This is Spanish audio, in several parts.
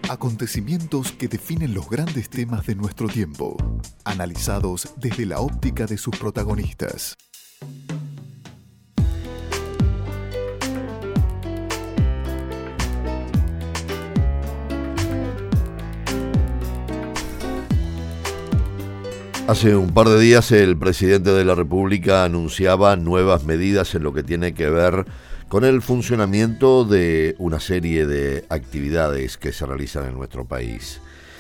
Acontecimientos que definen los grandes temas de nuestro tiempo, analizados desde la óptica de sus protagonistas. Hace un par de días el presidente de la República anunciaba nuevas medidas en lo que tiene que ver con el funcionamiento de una serie de actividades que se realizan en nuestro país.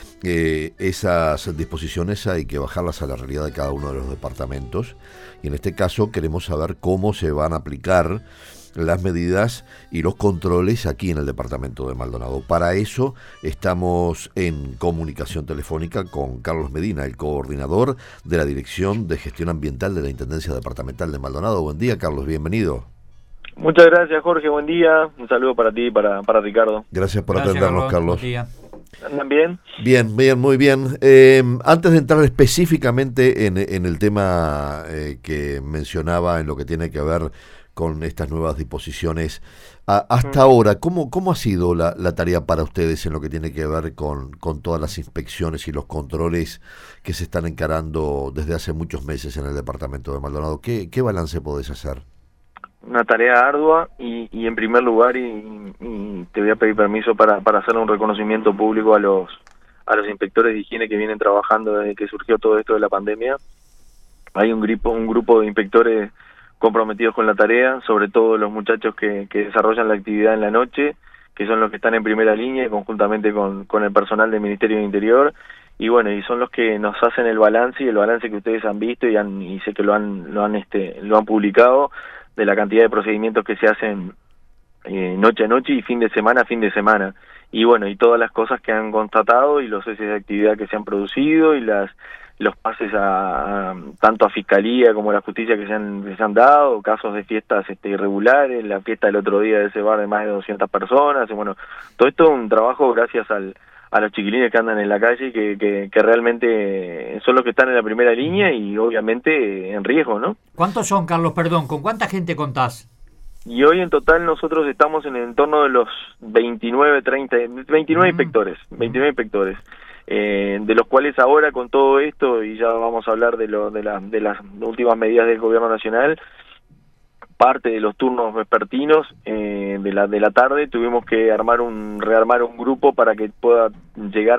Esas disposiciones hay que bajarlas a la realidad de cada uno de los departamentos y en este caso queremos saber cómo se van a aplicar las medidas y los controles aquí en el departamento de Maldonado. Para eso estamos en comunicación telefónica con Carlos Medina, el coordinador de la Dirección de Gestión Ambiental de la Intendencia Departamental de Maldonado. Buen día, Carlos, bienvenido. Muchas gracias, Jorge, buen día. Un saludo para ti y para Ricardo. Gracias por atendernos, Carlos. Buen día. ¿Andan bien? Bien, muy bien. Antes de entrar específicamente en el tema que mencionaba, en lo que tiene que ver con estas nuevas disposiciones, hasta ahora, ¿cómo ha sido la tarea para ustedes en lo que tiene que ver con todas las inspecciones y los controles que se están encarando desde hace muchos meses en el departamento de Maldonado? ¿Qué balance podés hacer? Una tarea ardua y en primer lugar, y te voy a pedir permiso para hacer un reconocimiento público a los inspectores de higiene que vienen trabajando desde que surgió todo esto de la pandemia. Hay un grupo de inspectores comprometidos con la tarea, sobre todo los muchachos que desarrollan la actividad en la noche, que son los que están en primera línea conjuntamente con el personal del Ministerio de Interior, y bueno, y son los que nos hacen el balance que ustedes han visto y sé que lo han publicado, de la cantidad de procedimientos que se hacen noche a noche y fin de semana a fin de semana. Y bueno, y todas las cosas que han constatado y los ceses de actividad que se han producido y los pases tanto a Fiscalía como a la Justicia que se han dado, casos de fiestas irregulares, la fiesta del otro día de ese bar de más de 200 personas, y bueno, todo esto es un trabajo gracias a los chiquilines que andan en la calle, que realmente son los que están en la primera línea y obviamente en riesgo, ¿no? ¿Cuántos son, Carlos? Perdón, ¿con cuánta gente contás? Y hoy en total nosotros estamos en el entorno de los 29 inspectores, 29 inspectores, de los cuales ahora con todo esto, y ya vamos a hablar de las últimas medidas del gobierno nacional, parte de los turnos vespertinos de la tarde tuvimos que rearmar un grupo para que pueda llegar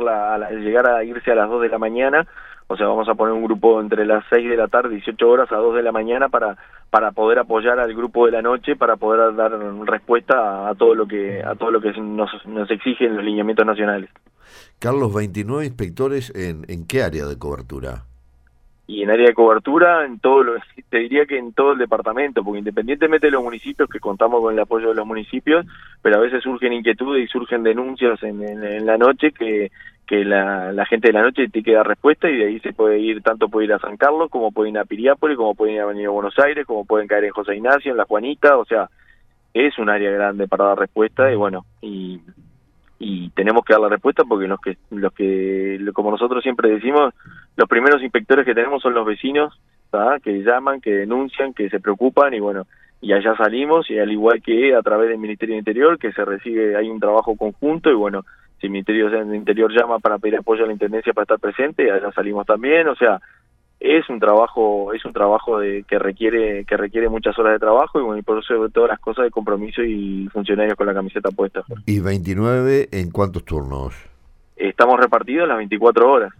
a irse a las 2 de la mañana. O sea, vamos a poner un grupo entre las 6 de la tarde, 18 horas, a 2 de la mañana para poder apoyar al grupo de la noche, para poder dar respuesta a todo lo que nos exigen los lineamientos nacionales. Carlos, 29 inspectores, ¿en qué área de cobertura? Y en área de cobertura, te diría que en todo el departamento, porque independientemente de los municipios, que contamos con el apoyo de los municipios, pero a veces surgen inquietudes y surgen denuncias en la noche que la gente de la noche tiene que dar respuesta, y de ahí puede ir a San Carlos, como pueden ir a Piriápolis, como pueden ir a Avenida Buenos Aires, como pueden caer en José Ignacio, en La Juanita. O sea, es un área grande para dar respuesta, y bueno, y tenemos que dar la respuesta porque los que como nosotros siempre decimos, los primeros inspectores que tenemos son los vecinos, ¿sabes? Que llaman, que denuncian, que se preocupan, y bueno, y allá salimos, y al igual que a través del Ministerio de Interior, que se recibe, hay un trabajo conjunto, y bueno, si el Ministerio de Interior llama para pedir apoyo a la Intendencia para estar presente, allá salimos también. O sea, es un trabajo que requiere muchas horas de trabajo, y bueno, y por eso sobre todas las cosas de compromiso y funcionarios con la camiseta puesta. ¿Y 29 en cuántos turnos? Estamos repartidos las 24 horas.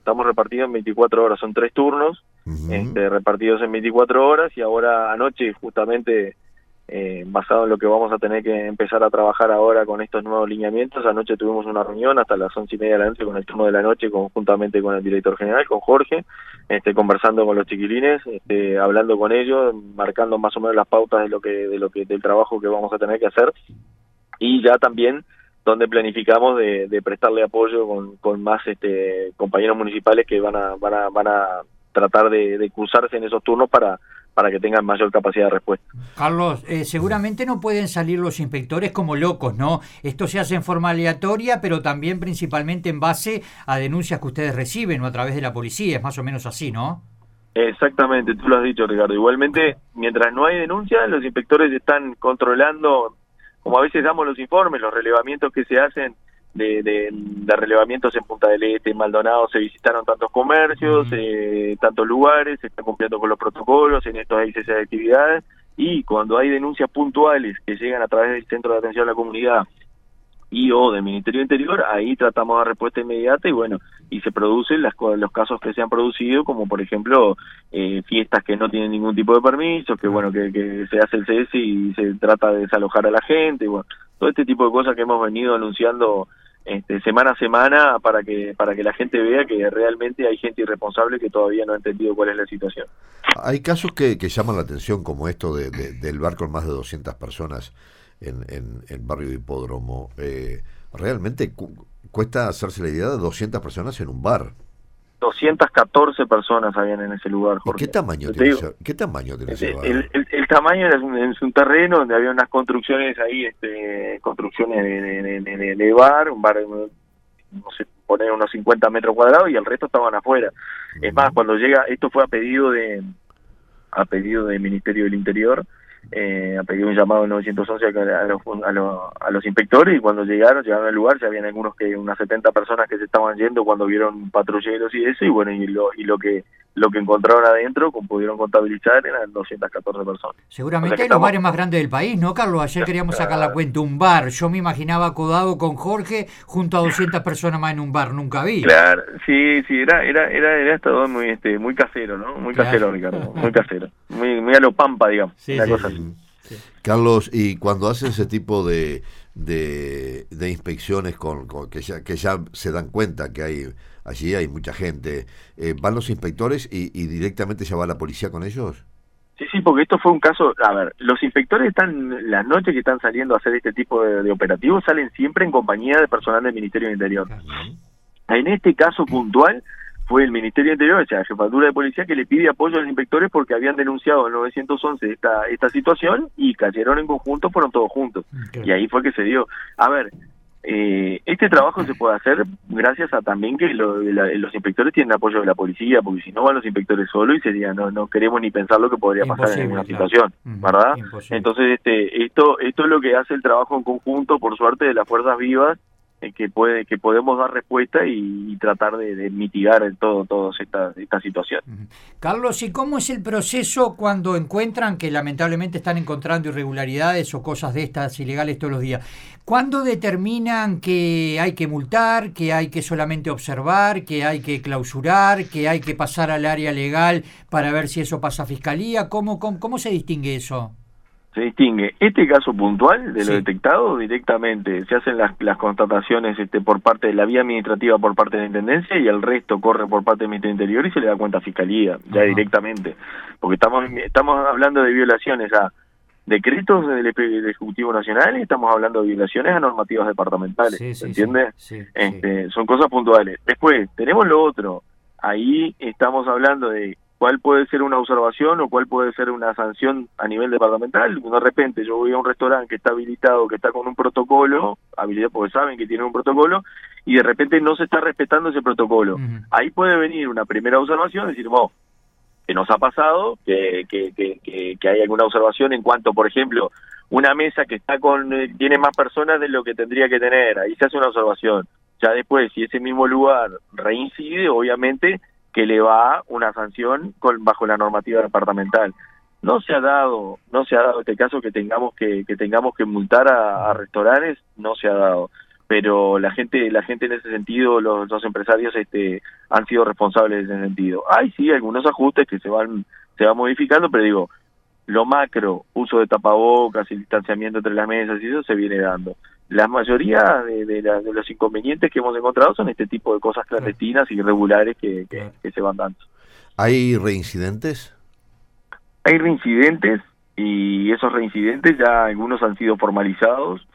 Son 3 turnos, repartidos en 24 horas, y ahora anoche justamente, basado en lo que vamos a tener que empezar a trabajar ahora con estos nuevos lineamientos, anoche tuvimos una reunión hasta las 11:30 de la noche con el turno de la noche, conjuntamente con el director general, con Jorge, conversando con los chiquilines, hablando con ellos, marcando más o menos las pautas del trabajo que vamos a tener que hacer, y ya también donde planificamos de prestarle apoyo con más compañeros municipales que van a tratar de cruzarse en esos turnos para que tengan mayor capacidad de respuesta. Carlos, seguramente no pueden salir los inspectores como locos, ¿no? Esto se hace en forma aleatoria, pero también principalmente en base a denuncias que ustedes reciben o a través de la policía, es más o menos así, ¿no? Exactamente, tú lo has dicho, Ricardo. Igualmente, mientras no hay denuncias, los inspectores están controlando, como a veces damos los informes, los relevamientos que se hacen de relevamientos en Punta del Este, en Maldonado, se visitaron tantos comercios, tantos lugares, se está cumpliendo con los protocolos, en estos hay cese de actividades, y cuando hay denuncias puntuales que llegan a través del Centro de Atención a la Comunidad y o del Ministerio del Interior, ahí tratamos de dar respuesta inmediata y se producen los casos que se han producido, como por ejemplo fiestas que no tienen ningún tipo de permiso, que se hace el cese y se trata de desalojar a la gente, todo este tipo de cosas que hemos venido anunciando semana a semana para que la gente vea que realmente hay gente irresponsable que todavía no ha entendido cuál es la situación. Hay casos que llaman la atención, como esto del bar con más de 200 personas en el barrio de Hipódromo. Realmente cuesta hacerse la idea de 200 personas en un bar. 214 personas habían en ese lugar, Jorge. ¿Qué tamaño tiene ese bar? El tamaño era un terreno donde había unas construcciones ahí, construcciones de bar, un bar, no sé, poner unos 50 metros cuadrados, y el resto estaban afuera. Es más, cuando llega, esto fue a pedido del Ministerio del Interior, a pedido un llamado 911 a los inspectores, y cuando llegaron al lugar, ya habían unas 70 personas que se estaban yendo cuando vieron patrulleros y eso, y lo que encontraron adentro, como pudieron contabilizar, eran 214 personas. Seguramente hay los bares más grandes del país, ¿no, Carlos? Ayer queríamos sacar la cuenta, un bar. Yo me imaginaba acodado con Jorge junto a 200 personas más en un bar, nunca vi. Claro, sí, era todo muy casero, ¿no? Muy casero, Ricardo, muy casero. Muy a lo Pampa, digamos. Sí, cosa así. Sí. Carlos, y cuando hacen ese tipo de inspecciones que ya se dan cuenta que allí hay mucha gente, ¿van los inspectores y directamente ya va la policía con ellos? Sí, porque esto fue un caso, los inspectores las noches que están saliendo a hacer este tipo de operativos, salen siempre en compañía de personal del Ministerio del Interior. En este caso puntual, fue el Ministerio del Interior, o sea, la Jefatura de Policía, que le pide apoyo a los inspectores porque habían denunciado en 911 esta situación, y cayeron en conjunto, fueron todos juntos. Y ahí fue que se dio. Este trabajo se puede hacer gracias a también que los inspectores tienen apoyo de la policía, porque si no van los inspectores solos y sería no queremos ni pensar lo que podría pasar en una situación, ¿verdad? Entonces esto es lo que hace el trabajo en conjunto, por suerte, de las fuerzas vivas, que podemos dar respuesta y tratar de mitigar toda esta situación. Carlos, ¿y cómo es el proceso cuando encuentran, que lamentablemente están encontrando irregularidades o cosas de estas ilegales todos los días? ¿Cuándo determinan que hay que multar, que hay que solamente observar, que hay que clausurar, que hay que pasar al área legal para ver si eso pasa a fiscalía? ¿Cómo se distingue eso? Se distingue este caso puntual de lo detectado directamente, se hacen las constataciones por parte de la vía administrativa, por parte de la Intendencia, y el resto corre por parte del Ministerio del Interior y se le da cuenta a Fiscalía, ya directamente, porque estamos hablando de violaciones a decretos del Ejecutivo Nacional y estamos hablando de violaciones a normativas departamentales, ¿se entiende? Son cosas puntuales. Después tenemos lo otro, ahí estamos hablando de cuál puede ser una observación o cuál puede ser una sanción a nivel departamental. De repente yo voy a un restaurante que está habilitado, que está con un protocolo, habilidad porque saben que tiene un protocolo, y de repente no se está respetando ese protocolo. Ahí puede venir una primera observación, decir, que nos ha pasado, que hay alguna observación en cuanto, por ejemplo, una mesa que está tiene más personas de lo que tendría que tener, ahí se hace una observación. Ya después, si ese mismo lugar reincide, obviamente que le va una sanción bajo la normativa departamental. No se ha dado este caso que tengamos que multar a restaurantes, no se ha dado, pero la gente en ese sentido, los empresarios han sido responsables en ese sentido. Hay sí algunos ajustes que se van modificando, pero digo, lo macro, uso de tapabocas, el distanciamiento entre las mesas, y eso se viene dando. La mayoría de los inconvenientes que hemos encontrado son este tipo de cosas clandestinas y irregulares que se van dando. ¿Hay reincidentes? Hay reincidentes, y esos reincidentes ya algunos han sido formalizados.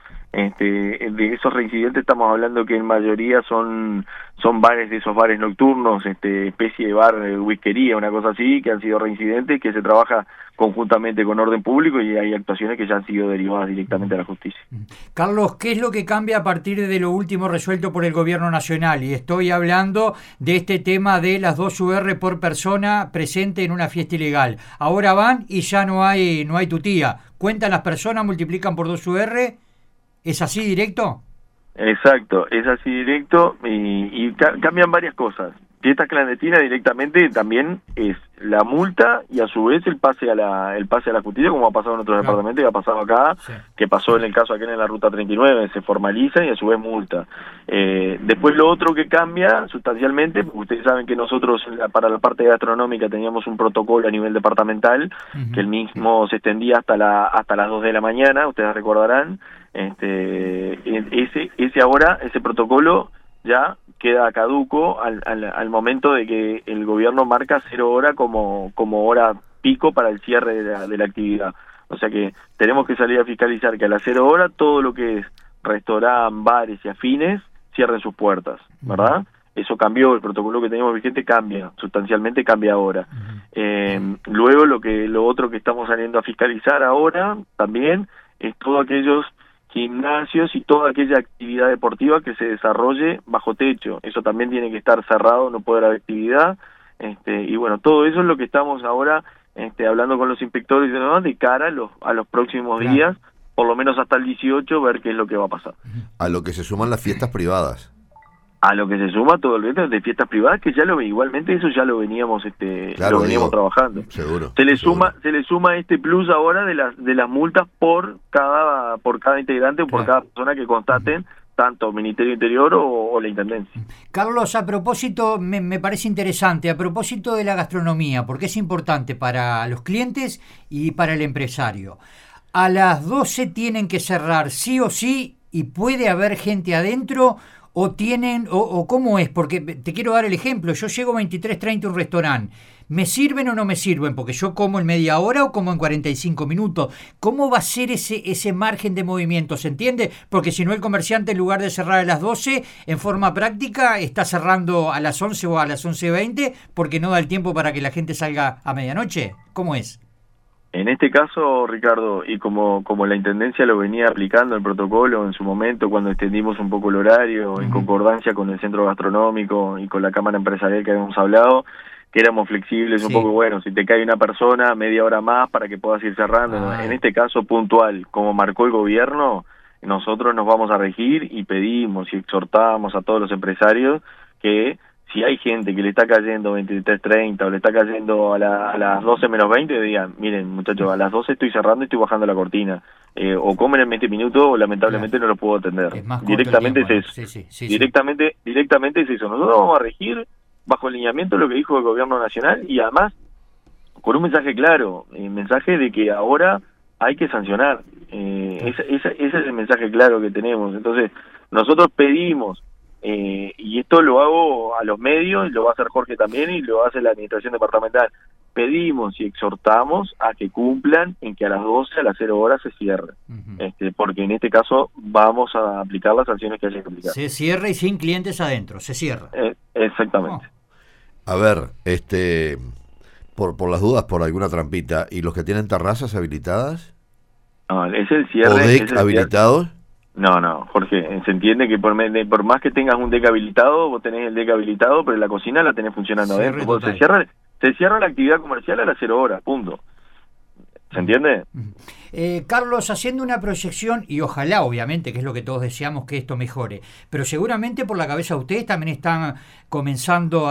De esos reincidentes estamos hablando que en mayoría son bares, de esos bares nocturnos, especie de bar, whiskería, una cosa así, que han sido reincidentes, que se trabaja conjuntamente con orden público, y hay actuaciones que ya han sido derivadas directamente a la justicia. Carlos, ¿qué es lo que cambia a partir de lo último resuelto por el gobierno nacional? Y estoy hablando de este tema de las 2 UR por persona presente en una fiesta ilegal. Ahora van y ya no hay tutía. Cuentan las personas, multiplican por 2 UR. ¿Es así directo? Exacto, es así directo y cambian varias cosas. Fiesta clandestina directamente también es la multa y a su vez el pase a la justicia, como ha pasado en otros departamentos y ha pasado acá, Sí. que pasó en el caso aquí en la Ruta 39, se formaliza y a su vez multa. Después lo otro que cambia sustancialmente, porque ustedes saben que nosotros para la parte gastronómica teníamos un protocolo a nivel departamental, que el mismo se extendía hasta las 2 de la mañana, ustedes recordarán. Ese ahora, ese protocolo ya queda caduco al momento de que el gobierno marca 0 hora como hora pico para el cierre de la actividad. O sea que tenemos que salir a fiscalizar que a las 0 hora todo lo que es restaurante, bares y afines cierren sus puertas, ¿verdad? Eso cambió, el protocolo que teníamos vigente cambia, sustancialmente cambia ahora. Luego lo otro que estamos saliendo a fiscalizar ahora también es todos aquellos gimnasios y toda aquella actividad deportiva que se desarrolle bajo techo. Eso también tiene que estar cerrado, no puede haber actividad. Y bueno, todo eso es lo que estamos ahora hablando con los inspectores de cara a los próximos días, por lo menos hasta el 18, ver qué es lo que va a pasar. A lo que se suman las fiestas privadas. A lo que se suma todo el resto de fiestas privadas, que ya igualmente eso ya lo veníamos trabajando. Seguro. Se le suma este plus ahora de las multas por cada integrante o por cada persona que constaten, tanto Ministerio Interior o la Intendencia. Carlos, a propósito, me parece interesante, a propósito de la gastronomía, porque es importante para los clientes y para el empresario. A las 12 tienen que cerrar sí o sí y puede haber gente adentro. ¿O tienen, o cómo es? Porque te quiero dar el ejemplo, yo llego 23:30 a un restaurante, ¿me sirven o no me sirven? Porque yo como en media hora o como en 45 minutos. ¿Cómo va a ser ese margen de movimiento? ¿Se entiende? Porque si no, el comerciante en lugar de cerrar a las 12, en forma práctica, está cerrando a las 11 o a las 11:20 porque no da el tiempo para que la gente salga a medianoche. ¿Cómo es? En este caso, Ricardo, y como la Intendencia lo venía aplicando el protocolo en su momento, cuando extendimos un poco el horario, en concordancia con el centro gastronómico y con la Cámara Empresarial que habíamos hablado, que éramos flexibles, un poco, bueno, si te cae una persona, media hora más para que puedas ir cerrando. En este caso puntual, como marcó el gobierno, nosotros nos vamos a regir y pedimos y exhortamos a todos los empresarios que si hay gente que le está cayendo 23:30 o le está cayendo a las 12 menos 20, digan, miren muchachos, a las 12 estoy cerrando y estoy bajando la cortina. O comen en 20 minutos o lamentablemente no lo puedo atender. Directamente tiempo, es eso. Sí. Directamente es eso. Nosotros vamos a regir bajo el lineamiento de lo que dijo el gobierno nacional y además con un mensaje claro, el mensaje de que ahora hay que sancionar. Ese es el mensaje claro que tenemos. Entonces, nosotros pedimos, y esto lo hago a los medios, y lo va a hacer Jorge también, y lo hace la administración departamental, pedimos y exhortamos a que cumplan en que a las 12, a las 0 horas se cierre, porque en este caso vamos a aplicar las sanciones que haya que aplicar. Se cierra y sin clientes adentro, se cierra. Exactamente. A ver, por las dudas, por alguna trampita, ¿y los que tienen terrazas habilitadas? No, es el cierre. ¿O deck habilitados? No, Jorge, se entiende que por más que tengas un deck habilitado, vos tenés el deck habilitado, pero la cocina la tenés funcionando adentro. Se cierra la actividad comercial a las 0 horas, punto. ¿Se entiende? Carlos, haciendo una proyección, y ojalá, obviamente, que es lo que todos deseamos, que esto mejore, pero seguramente por la cabeza de ustedes también están comenzando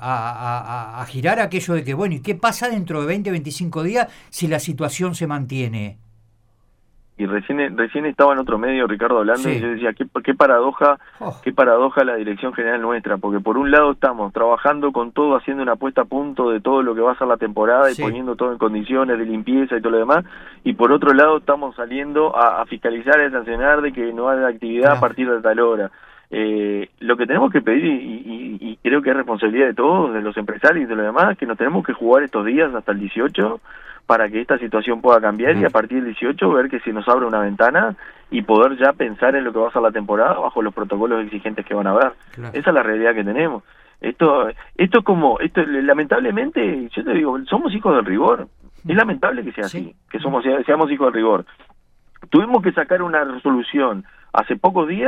a girar aquello de que, bueno, ¿y qué pasa dentro de 20, 25 días si la situación se mantiene? Y recién estaba en otro medio, Ricardo, hablando, y yo decía, qué paradoja la dirección general nuestra, porque por un lado estamos trabajando con todo, haciendo una puesta a punto de todo lo que va a ser la temporada y poniendo todo en condiciones de limpieza y todo lo demás, y por otro lado estamos saliendo a fiscalizar y a sancionar de que no haya actividad a partir de tal hora. Lo que tenemos que pedir, y creo que es responsabilidad de todos, de los empresarios y de los demás, que nos tenemos que jugar estos días hasta el 18 para que esta situación pueda cambiar y a partir del 18 ver que se nos abre una ventana y poder ya pensar en lo que va a ser la temporada bajo los protocolos exigentes que van a haber. Esa es la realidad que tenemos. Esto lamentablemente, yo te digo, somos hijos del rigor. Es lamentable que sea así, que seamos hijos del rigor. Tuvimos que sacar una resolución hace pocos días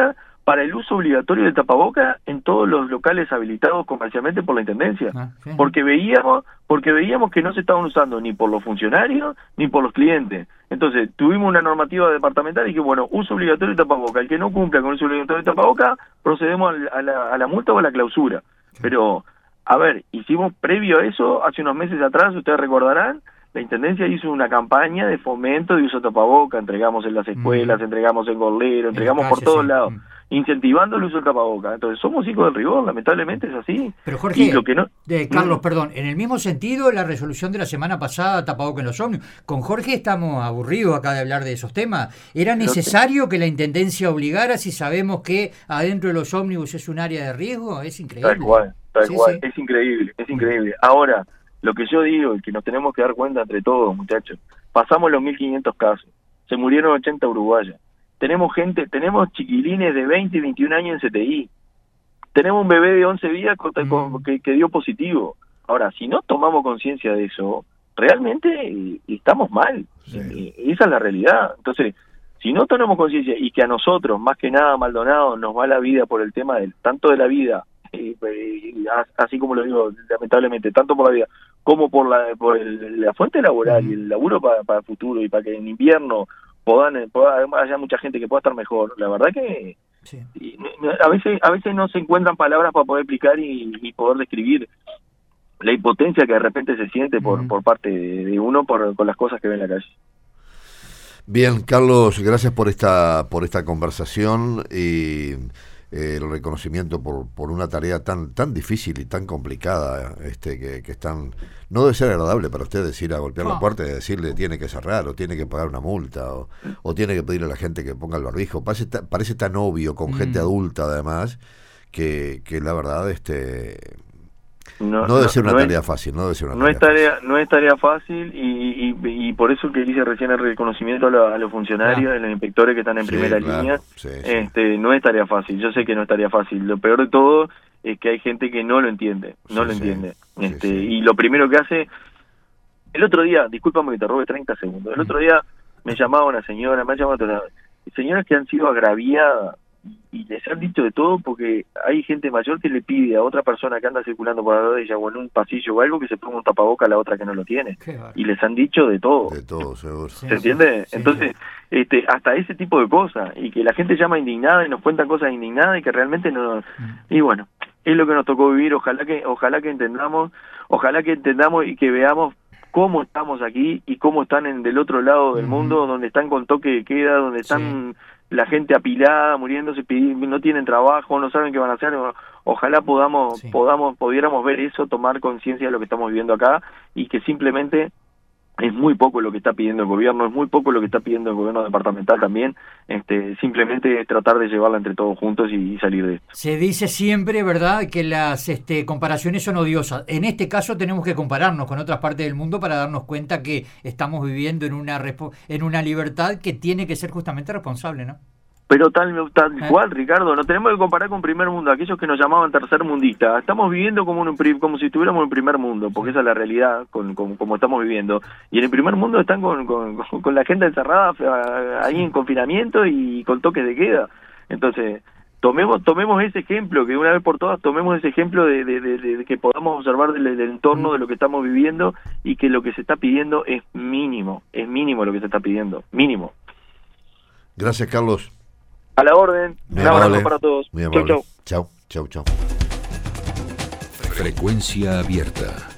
para el uso obligatorio del tapaboca en todos los locales habilitados comercialmente por la Intendencia, porque veíamos que no se estaban usando ni por los funcionarios ni por los clientes. Entonces tuvimos una normativa departamental y que bueno, uso obligatorio de tapaboca, el que no cumpla con el uso obligatorio de tapaboca procedemos a la multa o a la clausura. Pero a ver, hicimos previo a eso, hace unos meses atrás, ustedes recordarán, la Intendencia hizo una campaña de fomento de uso de tapaboca, entregamos en las escuelas, entregamos en Gorlero, entregamos por todos lados, incentivando el uso del tapaboca. Entonces somos hijos del rigor, lamentablemente es así. Pero Jorge, Carlos, perdón, en el mismo sentido la resolución de la semana pasada, tapaboca en los ómnibus, con Jorge estamos aburridos acá de hablar de esos temas. ¿Era necesario que la Intendencia obligara si sabemos que adentro de los ómnibus es un área de riesgo? Es increíble. Tal cual, es increíble. Ahora, lo que yo digo es que nos tenemos que dar cuenta entre todos, muchachos. Pasamos los 1.500 casos, se murieron 80 uruguayas. Tenemos chiquilines de 20 y 21 años en CTI. Tenemos un bebé de 11 días que dio positivo. Ahora, si no tomamos conciencia de eso, realmente estamos mal. Sí. Esa es la realidad. Entonces, si no tomamos conciencia y que a nosotros, más que nada Maldonado, nos va la vida por el tema tanto de la vida, así como lo digo, lamentablemente, tanto por la vida como por la fuente laboral y el laburo para el futuro y para que en invierno haya mucha gente que pueda estar mejor. La verdad que a veces no se encuentran palabras para poder explicar y poder describir la impotencia que de repente se siente por parte de uno con las cosas que ve en la calle. Bien, Carlos, gracias por esta conversación y el reconocimiento por una tarea tan difícil y tan complicada, que están, no debe ser agradable para ustedes ir a golpear la puerta y decirle tiene que cerrar o tiene que pagar una multa o tiene que pedirle a la gente que ponga el barbijo. Parece tan obvio con gente adulta además que la verdad no debe ser una tarea fácil. No es tarea fácil y por eso que hice recién el reconocimiento a los funcionarios, a los inspectores que están en primera línea. No es tarea fácil, yo sé que no es tarea fácil. Lo peor de todo es que hay gente que no lo entiende, y lo primero que hace, el otro día, discúlpame que te robe 30 segundos, el otro día me llamaba una señora, señoras que han sido agraviadas y les han dicho de todo porque hay gente mayor que le pide a otra persona que anda circulando por la rodilla o en un pasillo o algo que se ponga un tapaboca a la otra que no lo tiene. Y les han dicho de todo. De todo, seguro. ¿Se entiende? Sí. Entonces, hasta ese tipo de cosas. Y que la gente llama indignada y nos cuentan cosas indignadas y que realmente no... Y bueno, es lo que nos tocó vivir. Ojalá que entendamos y que veamos cómo estamos aquí y cómo están del otro lado del mundo, donde están con toque de queda, donde están... la gente apilada, muriéndose, no tienen trabajo, no saben qué van a hacer. Ojalá pudiéramos ver eso, tomar conciencia de lo que estamos viviendo acá y que simplemente es muy poco lo que está pidiendo el gobierno, es muy poco lo que está pidiendo el gobierno departamental también, simplemente tratar de llevarla entre todos juntos y salir de esto. Se dice siempre, ¿verdad?, que las comparaciones son odiosas. En este caso tenemos que compararnos con otras partes del mundo para darnos cuenta que estamos viviendo en una libertad que tiene que ser justamente responsable, ¿no? Pero tal cual, Ricardo, no tenemos que comparar con primer mundo, aquellos que nos llamaban tercer mundista. Estamos viviendo como si estuviéramos en primer mundo, porque esa es la realidad, como estamos viviendo. Y en el primer mundo están con la agenda encerrada, ahí en confinamiento y con toques de queda. Entonces, tomemos ese ejemplo, que una vez por todas tomemos ese ejemplo de que podamos observar del entorno de lo que estamos viviendo y que lo que se está pidiendo es mínimo lo que se está pidiendo, mínimo. Gracias, Carlos. A la orden. Un abrazo para todos. Chau. Frecuencia abierta.